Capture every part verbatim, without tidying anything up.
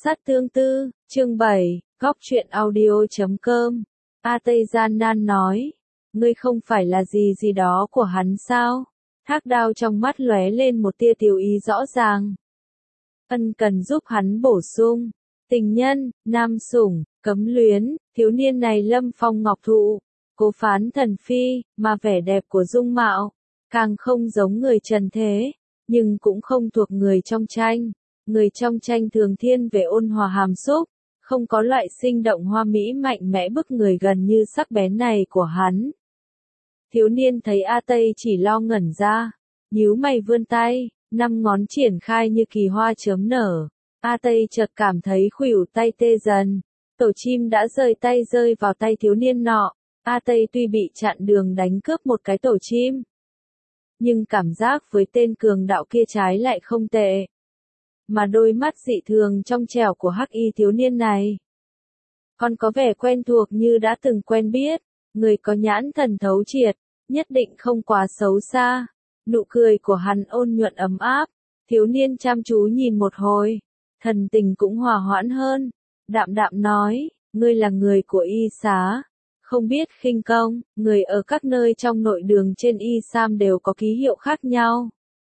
Sát tương tư, chương bảy, góc truyện audio chấm com. A Tây gian nan nói, ngươi không phải là gì gì đó của hắn sao? Thác Đao trong mắt lóe lên một tia tiêu ý rõ ràng. Ân cần giúp hắn bổ sung, tình nhân, nam sủng, cấm luyến, thiếu niên này lâm phong ngọc thụ, cố phán thần phi, mà vẻ đẹp của dung mạo, càng không giống người trần thế, nhưng cũng không thuộc người trong tranh. Người trong tranh thường thiên về ôn hòa hàm xúc, không có loại sinh động hoa mỹ mạnh mẽ bức người gần như sắc bén này của hắn. Thiếu niên thấy A Tây chỉ lo ngẩn ra, nhíu mày vươn tay, năm ngón triển khai như kỳ hoa chớm nở. A Tây chợt cảm thấy khuỷu tay tê dần, tổ chim đã rời tay rơi vào tay thiếu niên nọ. A Tây tuy bị chặn đường đánh cướp một cái tổ chim, nhưng cảm giác với tên cường đạo kia trái lại không tệ. Mà đôi mắt dị thường trong trẻo của hắc y thiếu niên này còn có vẻ quen thuộc như đã từng quen biết, người có nhãn thần thấu triệt, nhất định không quá xấu xa. Nụ cười của hắn ôn nhuận ấm áp, thiếu niên chăm chú nhìn một hồi, thần tình cũng hòa hoãn hơn, đạm đạm nói, ngươi là người của Y Xá, không biết khinh công, người ở các nơi trong nội đường trên Y Sam đều có ký hiệu khác nhau.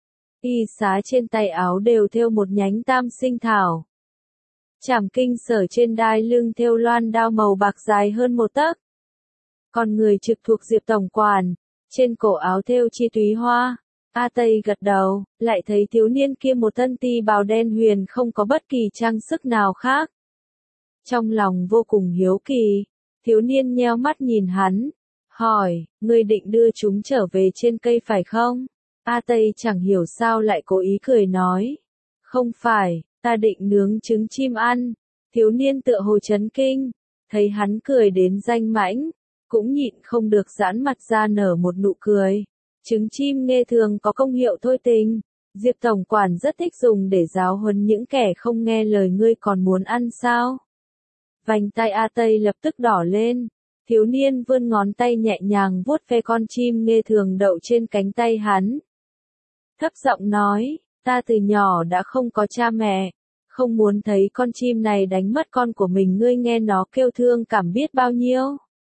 Y Xá trên tay áo đều thêu một nhánh tam sinh thảo. Trảm kinh sở trên đai lưng thêu loan đao màu bạc dài hơn một tấc. Còn người trực thuộc Diệp tổng quản, trên cổ áo thêu chi túy hoa. A Tây gật đầu, lại thấy thiếu niên kia một thân ti bào đen huyền không có bất kỳ trang sức nào khác. Trong lòng vô cùng hiếu kỳ, thiếu niên nheo mắt nhìn hắn, hỏi, ngươi định đưa chúng trở về trên cây phải không? A Tây chẳng hiểu sao lại cố ý cười nói. Không phải, ta định nướng trứng chim ăn. Thiếu niên tựa hồ chấn kinh, thấy hắn cười đến danh mãnh, cũng nhịn không được giãn mặt ra nở một nụ cười. Trứng chim nghe thường có công hiệu thôi tình, Diệp tổng quản rất thích dùng để giáo huấn những kẻ không nghe lời, ngươi còn muốn ăn sao? Vành tay A Tây lập tức đỏ lên. Thiếu niên vươn ngón tay nhẹ nhàng vuốt ve con chim nghe thường đậu trên cánh tay hắn. Thấp giọng nói, ta từ nhỏ đã không có cha mẹ, không muốn thấy con chim này đánh mất con của mình, ngươi nghe nó kêu thương cảm biết bao nhiêu.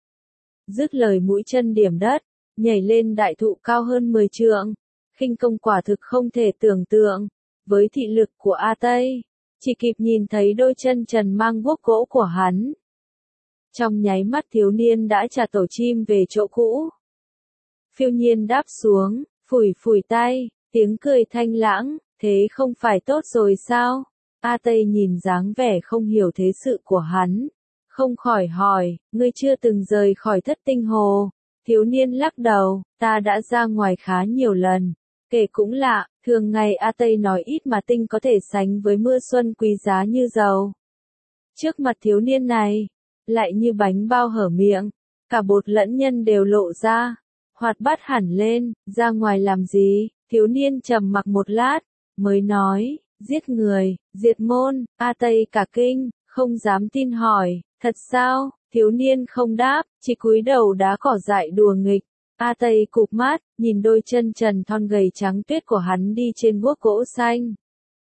Dứt lời mũi chân điểm đất, nhảy lên đại thụ cao hơn mười trượng, khinh công quả thực không thể tưởng tượng, với thị lực của A Tây, chỉ kịp nhìn thấy đôi chân trần mang guốc gỗ của hắn. Trong nháy mắt thiếu niên đã trả tổ chim về chỗ cũ. Phiêu nhiên đáp xuống, phủi phủi tay. Tiếng cười thanh lãng, thế không phải tốt rồi sao? A Tây nhìn dáng vẻ không hiểu thế sự của hắn, không khỏi hỏi, ngươi chưa từng rời khỏi Thất Tinh Hồ? Thiếu niên lắc đầu, ta đã ra ngoài khá nhiều lần. Kể cũng lạ, thường ngày A Tây nói ít mà tinh có thể sánh với mưa xuân quý giá như dầu. Trước mặt thiếu niên này, lại như bánh bao hở miệng, cả bột lẫn nhân đều lộ ra, hoạt bát hẳn lên, ra ngoài làm gì? Thiếu niên trầm mặc một lát, mới nói, giết người, diệt môn. A Tây cả kinh, không dám tin hỏi, thật sao? Thiếu niên không đáp, chỉ cúi đầu đá cỏ dại đùa nghịch. A Tây cụp mắt, nhìn đôi chân trần thon gầy trắng tuyết của hắn đi trên guốc gỗ xanh.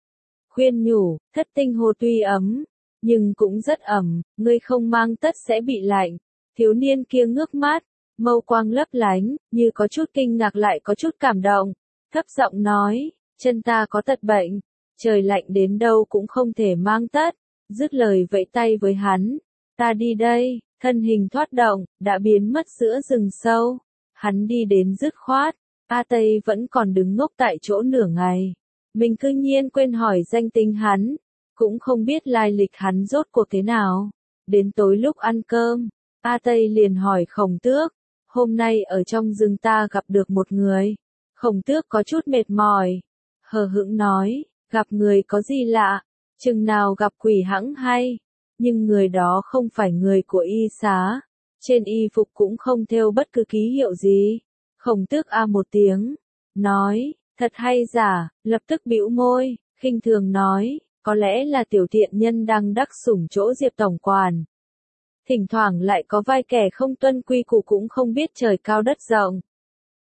Khuyên nhủ, Thất Tinh Hồ tuy ấm, nhưng cũng rất ẩm, ngươi không mang tất sẽ bị lạnh. Thiếu niên kia ngước mắt, mâu quang lấp lánh, như có chút kinh ngạc lại có chút cảm động. Thấp giọng nói, chân ta có tật bệnh, trời lạnh đến đâu cũng không thể mang tất. Dứt lời vẫy tay với hắn, ta đi đây. Thân hình thoát động, đã biến mất giữa rừng sâu. Hắn đi đến dứt khoát, A Tây vẫn còn đứng ngốc tại chỗ nửa ngày. Mình cư nhiên quên hỏi danh tính hắn, cũng không biết lai lịch hắn rốt cuộc thế nào. Đến tối lúc ăn cơm, A Tây liền hỏi Khổng Tước, hôm nay ở trong rừng ta gặp được một người. Khổng Tước có chút mệt mỏi, hờ hững nói, gặp người có gì lạ, chừng nào gặp quỷ hẵng hay, nhưng người đó không phải người của Y Xá, trên y phục cũng không thêu bất cứ ký hiệu gì. Khổng Tước a một tiếng, nói, thật hay giả, lập tức bĩu môi, khinh thường nói, có lẽ là tiểu tiện nhân đang đắc sủng chỗ Diệp tổng quản. Thỉnh thoảng lại có vài kẻ không tuân quy củ cũng không biết trời cao đất rộng.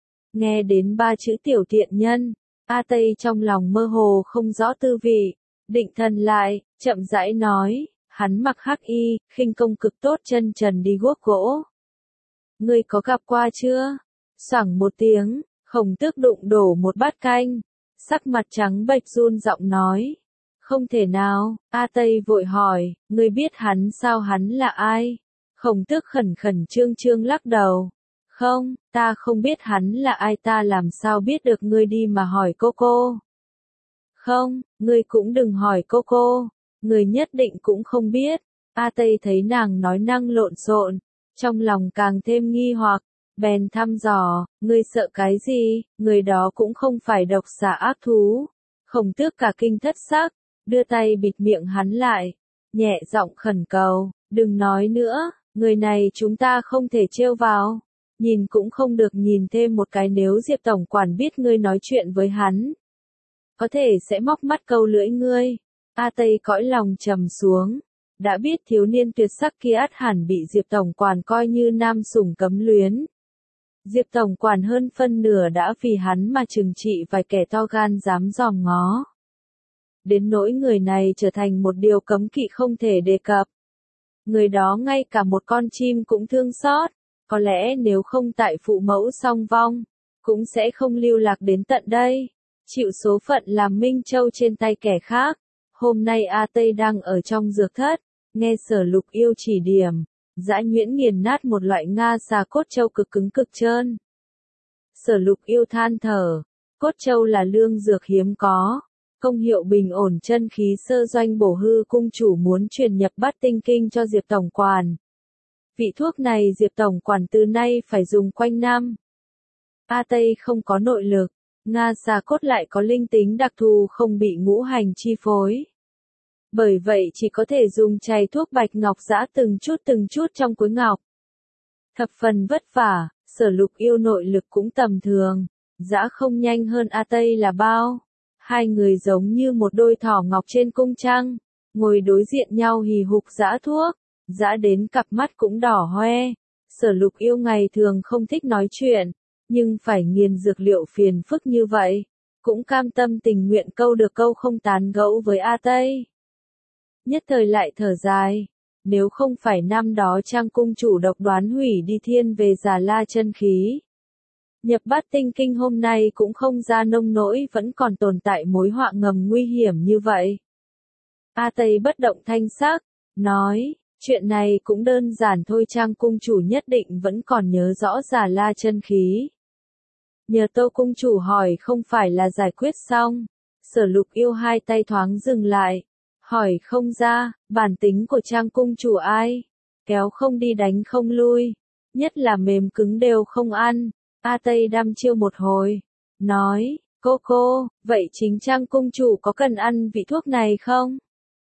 Nghe đến ba chữ tiểu tiện nhân, A Tây trong lòng mơ hồ không rõ tư vị, định thần lại, chậm rãi nói, hắn mặc hắc y, khinh công cực tốt chân trần đi guốc gỗ. Ngươi có gặp qua chưa? Xoảng một tiếng, Khổng Tước đụng đổ một bát canh, sắc mặt trắng bệch run giọng nói. Không thể nào, A Tây vội hỏi, ngươi biết hắn sao, hắn là ai? Khổng Tước khẩn khẩn trương trương lắc đầu. Không, ta không biết hắn là ai, ta làm sao biết được, ngươi đi mà hỏi cô cô. Không, ngươi cũng đừng hỏi cô cô, ngươi nhất định cũng không biết. A Tây thấy nàng nói năng lộn xộn, trong lòng càng thêm nghi hoặc, bèn thăm dò, ngươi sợ cái gì, người đó cũng không phải độc xà ác thú. Khổng Tước cả kinh thất sắc, đưa tay bịt miệng hắn lại, nhẹ giọng khẩn cầu, đừng nói nữa, người này chúng ta không thể trêu vào, nhìn cũng không được nhìn thêm một cái, nếu Diệp tổng quản biết ngươi nói chuyện với hắn, có thể sẽ móc mắt câu lưỡi ngươi. A Tây cõi lòng trầm xuống, đã biết thiếu niên tuyệt sắc kia ắt hẳn bị Diệp tổng quản coi như nam sủng cấm luyến. Diệp tổng quản hơn phân nửa đã vì hắn mà trừng trị vài kẻ to gan dám dòm ngó. Đến nỗi người này trở thành một điều cấm kỵ không thể đề cập. Người đó ngay cả một con chim cũng thương xót, có lẽ nếu không tại phụ mẫu song vong, cũng sẽ không lưu lạc đến tận đây, chịu số phận làm Minh Châu trên tay kẻ khác. Hôm nay A Tây đang ở trong dược thất, nghe Sở Lục Yêu chỉ điểm, Dã Nhuyễn nghiền nát một loại nga xà cốt châu cực cứng cực trơn. Sở Lục Yêu than thở, cốt châu là lương dược hiếm có, công hiệu bình ổn chân khí, sơ doanh bổ hư, cung chủ muốn truyền nhập Bát Tinh Kinh cho Diệp tổng quản. Vị thuốc này Diệp tổng quản từ nay phải dùng quanh năm. A Tây không có nội lực, nga xà cốt lại có linh tính đặc thù không bị ngũ hành chi phối. Bởi vậy chỉ có thể dùng chày thuốc bạch ngọc giã từng chút từng chút trong cuối ngọc. Thập phần vất vả, Sở Lục Yêu nội lực cũng tầm thường, giã không nhanh hơn A Tây là bao. Hai người giống như một đôi thỏ ngọc trên cung trăng, ngồi đối diện nhau hì hục giã thuốc, giã đến cặp mắt cũng đỏ hoe. Sở Lục Yêu ngày thường không thích nói chuyện, nhưng phải nghiền dược liệu phiền phức như vậy, cũng cam tâm tình nguyện câu được câu không tán gẫu với A Tây. Nhất thời lại thở dài, nếu không phải năm đó Trang cung chủ độc đoán hủy đi thiên về Già La chân khí, nhập Bát Tinh Kinh hôm nay cũng không ra nông nỗi vẫn còn tồn tại mối họa ngầm nguy hiểm như vậy. A Tây bất động thanh sắc, nói, chuyện này cũng đơn giản thôi, Trang cung chủ nhất định vẫn còn nhớ rõ Già La chân khí. Nhờ Tô cung chủ hỏi không phải là giải quyết xong. Sở Lục Yêu hai tay thoáng dừng lại, hỏi không ra, bản tính của Trang cung chủ ai, kéo không đi đánh không lui, nhất là mềm cứng đều không ăn. A Tây đăm chiêu một hồi, nói, cô cô, vậy chính Trang cung chủ có cần ăn vị thuốc này không?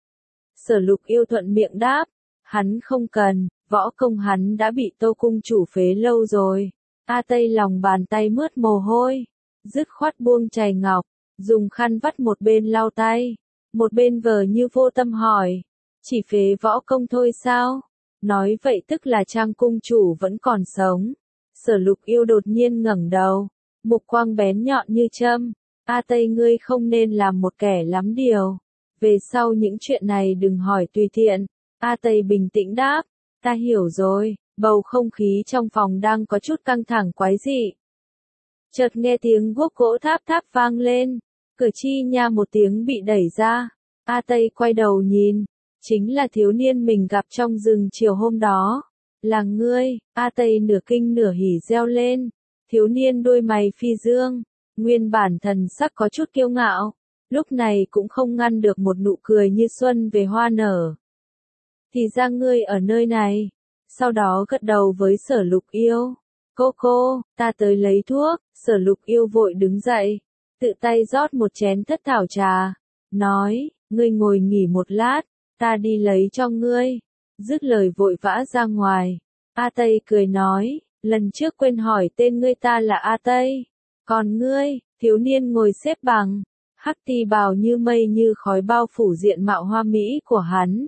Sở Lục Yêu thuận miệng đáp, hắn không cần, võ công hắn đã bị Tô cung chủ phế lâu rồi. A Tây lòng bàn tay mướt mồ hôi, dứt khoát buông chày ngọc, dùng khăn vắt một bên lau tay, một bên vờ như vô tâm hỏi, chỉ phế võ công thôi sao? Nói vậy tức là Trang cung chủ vẫn còn sống. Sở Lục Yêu đột nhiên ngẩng đầu, mục quang bén nhọn như châm. A Tây, ngươi không nên làm một kẻ lắm điều. Về sau những chuyện này đừng hỏi tùy tiện. A Tây bình tĩnh đáp, ta hiểu rồi. Bầu không khí trong phòng đang có chút căng thẳng quái dị. Chợt nghe tiếng guốc gỗ tháp tháp vang lên, cửa chi nha một tiếng bị đẩy ra. A Tây quay đầu nhìn, chính là thiếu niên mình gặp trong rừng chiều hôm đó. Là ngươi. A Tây nửa kinh nửa hỉ reo lên. Thiếu niên đôi mày phi dương, nguyên bản thần sắc có chút kiêu ngạo, lúc này cũng không ngăn được một nụ cười như xuân về hoa nở. Thì ra ngươi ở nơi này. Sau đó gật đầu với Sở Lục Yêu. Cô cô, ta tới lấy thuốc. Sở Lục Yêu vội đứng dậy, tự tay rót một chén thất thảo trà, nói, ngươi ngồi nghỉ một lát, ta đi lấy cho ngươi. Dứt lời vội vã ra ngoài. A Tây cười nói, lần trước quên hỏi tên ngươi, ta là A Tây. Còn ngươi? Thiếu niên ngồi xếp bằng, hắc ti bào như mây như khói bao phủ diện mạo hoa mỹ của hắn.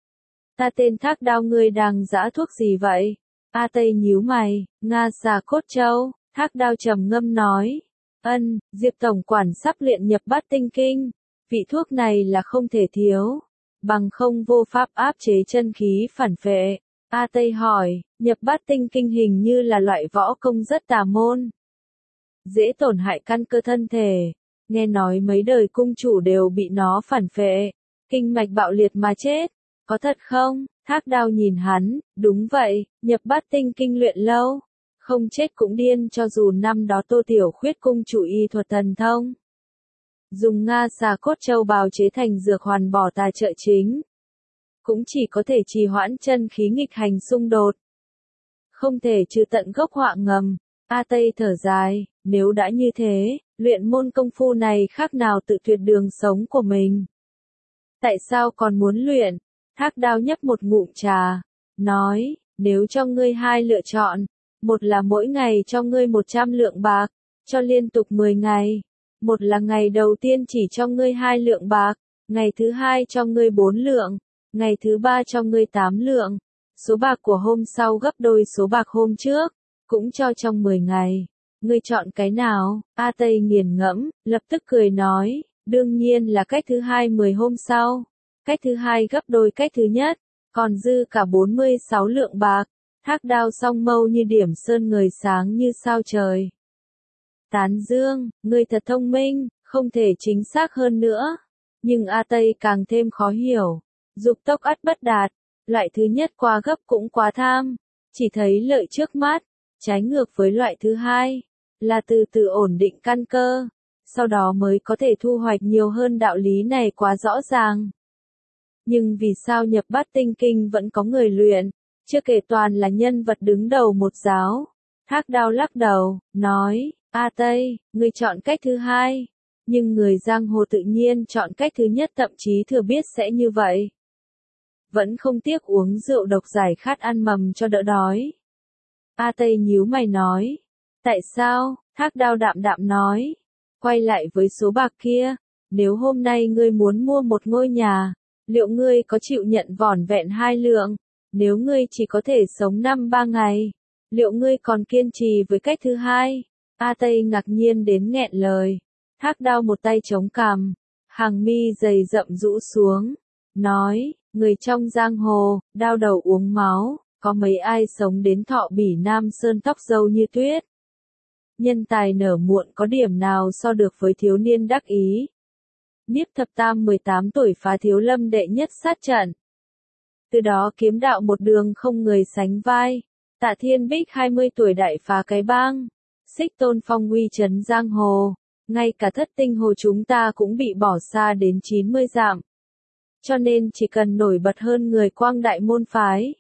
Ta tên Thác Đao, ngươi đang giã thuốc gì vậy? A Tây nhíu mày, nga xà cốt châu. Thác Đao trầm ngâm nói, ân, Diệp tổng quản sắp luyện nhập Bát Tinh Kinh, Vị thuốc này là không thể thiếu, bằng không vô pháp áp chế chân khí phản phệ. A Tây hỏi, nhập bát tinh kinh hình như là loại võ công rất tà môn, dễ tổn hại căn cơ thân thể, nghe nói mấy đời cung chủ đều bị nó phản phệ, kinh mạch bạo liệt mà chết, có thật không? Thác Đao nhìn hắn, đúng vậy, nhập bát tinh kinh luyện lâu, không chết cũng điên cho dù năm đó Tô Tiểu Khuyết cung chủ y thuật thần thông. Dùng Nga xà cốt châu bào chế thành dược hoàn bỏ tà trợ chính. Cũng chỉ có thể trì hoãn chân khí nghịch hành xung đột. Không thể trừ tận gốc họa ngầm. A Tây thở dài, nếu đã như thế, luyện môn công phu này khác nào tự tuyệt đường sống của mình. Tại sao còn muốn luyện? Thác Đao nhấp một ngụm trà, nói, nếu cho ngươi hai lựa chọn, một là mỗi ngày cho ngươi một trăm lượng bạc, cho liên tục mười ngày. Một là ngày đầu tiên chỉ cho ngươi hai lượng bạc, ngày thứ hai cho ngươi bốn lượng, ngày thứ ba cho ngươi tám lượng. Số bạc của hôm sau gấp đôi số bạc hôm trước, cũng cho trong mười ngày. Ngươi chọn cái nào? A Tây nghiền ngẫm, lập tức cười nói, đương nhiên là cách thứ hai mười hôm sau. Cách thứ hai gấp đôi cách thứ nhất, còn dư cả bốn mươi sáu lượng bạc. Thác Đao song mâu như điểm sơn ngời sáng như sao trời. Tán dương, ngươi thật thông minh, không thể chính xác hơn nữa. Nhưng A Tây càng thêm khó hiểu. Dục tốc ắt bất đạt, loại thứ nhất quá gấp cũng quá tham, chỉ thấy lợi trước mắt, trái ngược với loại thứ hai, là từ từ ổn định căn cơ, sau đó mới có thể thu hoạch nhiều hơn, đạo lý này quá rõ ràng. Nhưng vì sao nhập bát tinh kinh vẫn có người luyện, chưa kể toàn là nhân vật đứng đầu một giáo. Thác Đao lắc đầu, nói, A Tây, ngươi chọn cách thứ hai, nhưng người giang hồ tự nhiên chọn cách thứ nhất, thậm chí thừa biết sẽ như vậy. Vẫn không tiếc uống rượu độc giải khát ăn mầm cho đỡ đói. A Tây nhíu mày nói, tại sao? Thác Đao đạm đạm nói, quay lại với số bạc kia, nếu hôm nay ngươi muốn mua một ngôi nhà, liệu ngươi có chịu nhận vỏn vẹn hai lượng? Nếu ngươi chỉ có thể sống năm ba ngày, liệu ngươi còn kiên trì với cách thứ hai? A Tây ngạc nhiên đến nghẹn lời. Thác Đao một tay chống cằm, hàng mi dày rậm rũ xuống, nói, người trong giang hồ, đao đầu uống máu, có mấy ai sống đến thọ bỉ nam sơn tóc râu như tuyết. Nhân tài nở muộn có điểm nào so được với thiếu niên đắc ý. Niếp Thập Tam mười tám tuổi phá Thiếu Lâm đệ nhất sát trận. Từ đó kiếm đạo một đường không người sánh vai. Tạ Thiên Bích hai mươi tuổi đại phá cái bang. Xích Tôn phong uy trấn giang hồ. Ngay cả thất tinh hồ chúng ta cũng bị bỏ xa đến chín mươi dặm. Cho nên chỉ cần nổi bật hơn người quang đại môn phái.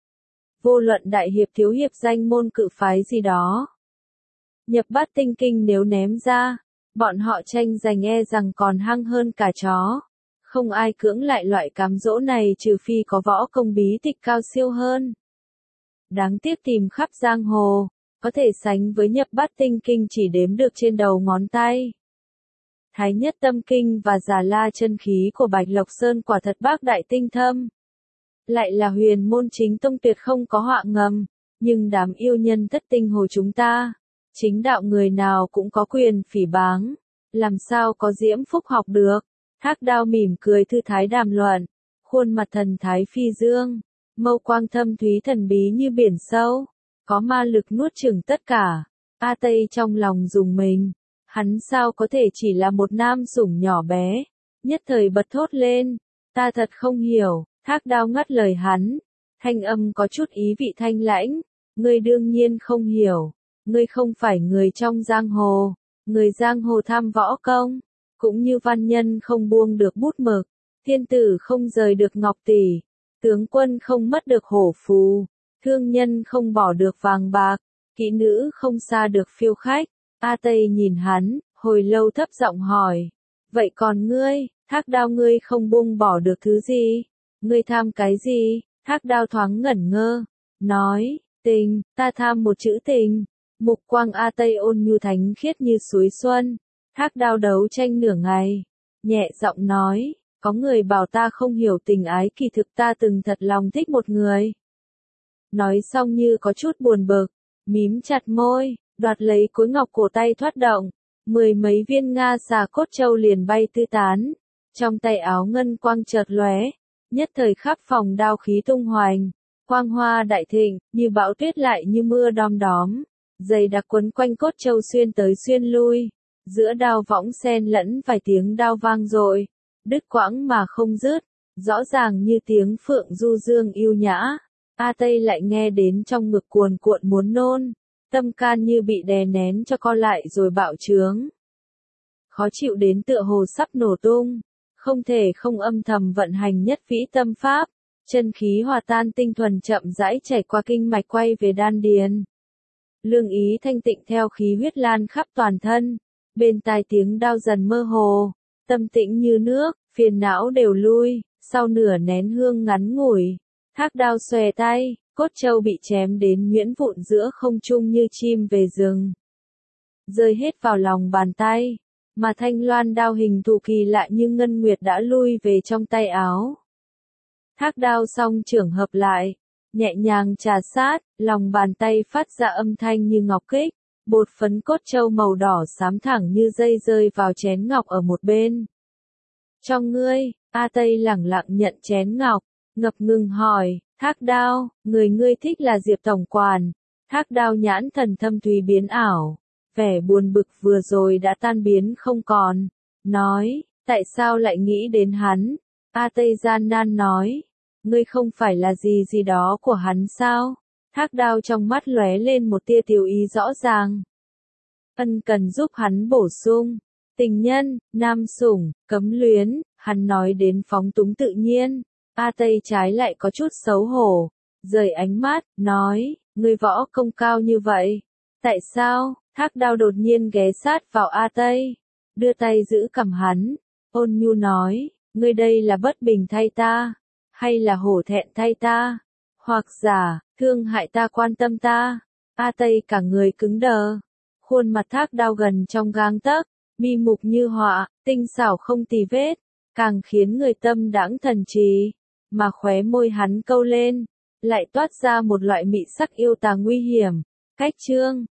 Vô luận đại hiệp thiếu hiệp danh môn cự phái gì đó. Nhập bát tinh kinh nếu ném ra, bọn họ tranh giành e rằng còn hăng hơn cả chó. Không ai cưỡng lại loại cám dỗ này trừ phi có võ công bí tịch cao siêu hơn. Đáng tiếc tìm khắp giang hồ, có thể sánh với nhập bát tinh kinh chỉ đếm được trên đầu ngón tay. Thái nhất tâm kinh và Già La chân khí của Bạch Lộc Sơn quả thật bác đại tinh thâm. Lại là huyền môn chính tông tuyệt không có họa ngầm, nhưng đám yêu nhân thất tinh hồ chúng ta, chính đạo người nào cũng có quyền phỉ báng, làm sao có diễm phúc học được. Thác Đao mỉm cười thư thái đàm luận, khuôn mặt thần thái phi dương, mâu quang thâm thúy thần bí như biển sâu, có ma lực nuốt chửng tất cả. A Tây trong lòng rùng mình, hắn sao có thể chỉ là một nam sủng nhỏ bé, nhất thời bật thốt lên, ta thật không hiểu. Thác Đao ngắt lời hắn, thanh âm có chút ý vị thanh lãnh, ngươi đương nhiên không hiểu, ngươi không phải người trong giang hồ, người giang hồ tham võ công, cũng như văn nhân không buông được bút mực, thiên tử không rời được ngọc tỷ, tướng quân không mất được hổ phù, thương nhân không bỏ được vàng bạc, kỹ nữ không xa được phiêu khách. A Tây nhìn hắn, hồi lâu thấp giọng hỏi, vậy còn ngươi, Thác Đao ngươi không buông bỏ được thứ gì? Ngươi tham cái gì? Thác Đao thoáng ngẩn ngơ, nói, tình, ta tham một chữ tình. Mục quang A Tây ôn nhu thánh khiết như suối xuân. Thác Đao đấu tranh nửa ngày, nhẹ giọng nói, có người bảo ta không hiểu tình ái, kỳ thực ta từng thật lòng thích một người. Nói xong như có chút buồn bực, mím chặt môi, đoạt lấy cối ngọc cổ tay thoát động, mười mấy viên Nga xà cốt châu liền bay tứ tán. Trong tay áo ngân quang chợt lóe, nhất thời khắp phòng đao khí tung hoành, quang hoa đại thịnh, như bão tuyết lại như mưa đom đóm, dày đặc quấn quanh cốt châu xuyên tới xuyên lui, giữa đao võng xen lẫn vài tiếng đao vang dội, đứt quãng mà không dứt, rõ ràng như tiếng phượng du dương yêu nhã. A Tây lại nghe đến trong ngực cuồn cuộn muốn nôn, tâm can như bị đè nén cho co lại rồi bạo trướng. Khó chịu đến tựa hồ sắp nổ tung, không thể không âm thầm vận hành nhất vĩ tâm pháp, chân khí hòa tan tinh thuần chậm rãi chảy qua kinh mạch quay về đan điền. Lương ý thanh tịnh theo khí huyết lan khắp toàn thân, bên tai tiếng đao dần mơ hồ, tâm tĩnh như nước, phiền não đều lui, sau nửa nén hương ngắn ngủi, thác đao xòe tay, cốt châu bị chém đến nhuyễn vụn giữa không trung như chim về rừng. Rơi hết vào lòng bàn tay, mà thanh loan đao hình thù kỳ lạ như ngân nguyệt đã lui về trong tay áo. Thác đao song trưởng hợp lại, nhẹ nhàng trà sát, lòng bàn tay phát ra âm thanh như ngọc kích, bột phấn cốt châu màu đỏ xám thẳng như dây rơi vào chén ngọc ở một bên. Trong ngươi, A Tây lẳng lặng nhận chén ngọc, ngập ngừng hỏi, thác đao, người ngươi thích là Diệp tổng quản. Thác đao nhãn thần thâm thúy biến ảo, vẻ buồn bực vừa rồi đã tan biến không còn, nói, tại sao lại nghĩ đến hắn? A Tây gian nan nói, ngươi không phải là gì gì đó của hắn sao? Thác đao trong mắt lóe lên một tia tiêu ý rõ ràng. Ân cần giúp hắn bổ sung, tình nhân, nam sủng, cấm luyến, hắn nói đến phóng túng tự nhiên. A Tây trái lại có chút xấu hổ, rời ánh mắt, nói, ngươi võ công cao như vậy. Tại sao? Thác đao đột nhiên ghé sát vào A Tây, đưa tay giữ cằm hắn, ôn nhu nói, ngươi đây là bất bình thay ta, hay là hổ thẹn thay ta, hoặc giả, thương hại ta quan tâm ta. A Tây cả người cứng đờ, khuôn mặt thác đao gần trong gang tấc, mi mục như họa, tinh xảo không tì vết, càng khiến người tâm đãng thần trí, mà khóe môi hắn câu lên, lại toát ra một loại mị sắc yêu tà nguy hiểm. Cách chương